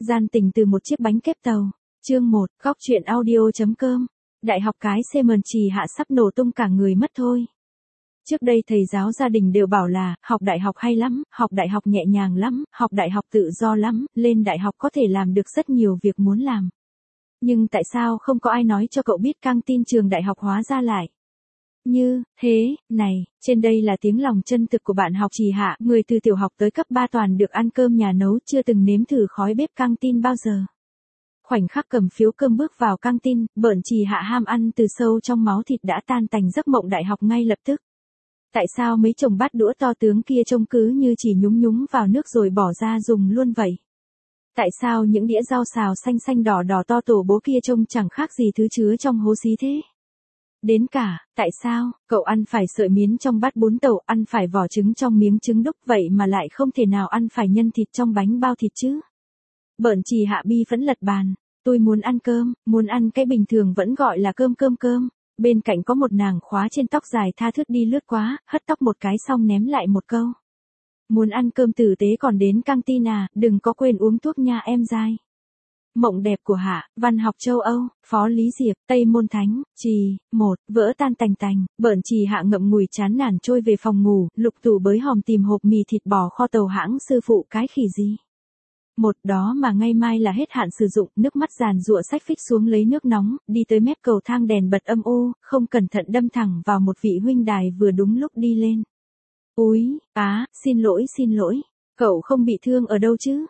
Gian tình từ một chiếc bánh kếp tàu. Chương 1, góc truyện audio.com. Đại học cái Semen Trì Hạ sắp nổ tung cả người mất thôi. Trước đây thầy giáo gia đình đều bảo là, học đại học hay lắm, học đại học nhẹ nhàng lắm, học đại học tự do lắm, lên đại học có thể làm được rất nhiều việc muốn làm. Nhưng tại sao không có ai nói cho cậu biết căng tin trường đại học hóa ra lại như thế này? Trên đây là tiếng lòng chân thực của bạn học Trì Hạ, người từ tiểu học tới cấp 3 toàn được ăn cơm nhà nấu, chưa từng nếm thử khói bếp căng tin bao giờ. Khoảnh khắc cầm phiếu cơm bước vào căng tin, Bợn Trì Hạ ham ăn từ sâu trong máu thịt đã tan tành giấc mộng đại học ngay lập tức. Tại sao mấy chồng bát đũa to tướng kia trông cứ như chỉ nhúng nhúng vào nước rồi bỏ ra dùng luôn vậy? Tại sao những đĩa rau xào xanh xanh đỏ đỏ to tổ bố kia trông chẳng khác gì thứ chứa trong hố xí thế? Đến cả, tại sao, cậu ăn phải sợi miến trong bát bún tàu, ăn phải vỏ trứng trong miếng trứng đúc vậy mà lại không thể nào ăn phải nhân thịt trong bánh bao thịt chứ? Bợn Trì Hạ bi phẫn lật bàn. Tôi muốn ăn cơm, muốn ăn cái bình thường vẫn gọi là cơm. Bên cạnh có một nàng khóa trên tóc dài tha thướt đi lướt quá, hất tóc một cái xong ném lại một câu. Muốn ăn cơm tử tế còn đến căng tin à, đừng có quên uống thuốc nha em dai. Mộng đẹp của Hạ, văn học châu Âu, Phó Lý Diệp, Tây Môn Thánh, Trì, 1, vỡ tan tành tành. Bợn Trì Hạ ngậm ngùi chán nản trôi về phòng ngủ, lục tủ bới hòm tìm hộp mì thịt bò kho tàu hãng sư phụ cái khỉ gì. Một đó mà ngày mai là hết hạn sử dụng, nước mắt giàn giụa xách phích xuống lấy nước nóng, đi tới mép cầu thang đèn bật âm u, không cẩn thận đâm thẳng vào một vị huynh đài vừa đúng lúc đi lên. Úi, xin lỗi, cậu không bị thương ở đâu chứ?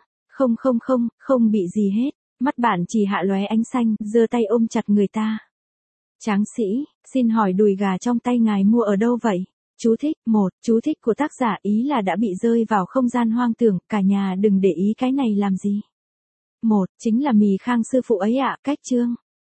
Không bị gì hết. Mắt bạn Trì Hạ lóe ánh xanh, giơ tay ôm chặt người ta. Tráng sĩ, xin hỏi đùi gà trong tay ngài mua ở đâu vậy? Chú thích, 1, chú thích của tác giả ý là đã bị rơi vào không gian hoang tưởng, cả nhà đừng để ý cái này làm gì. 1, chính là mì Khang sư phụ ấy ạ, cách chương.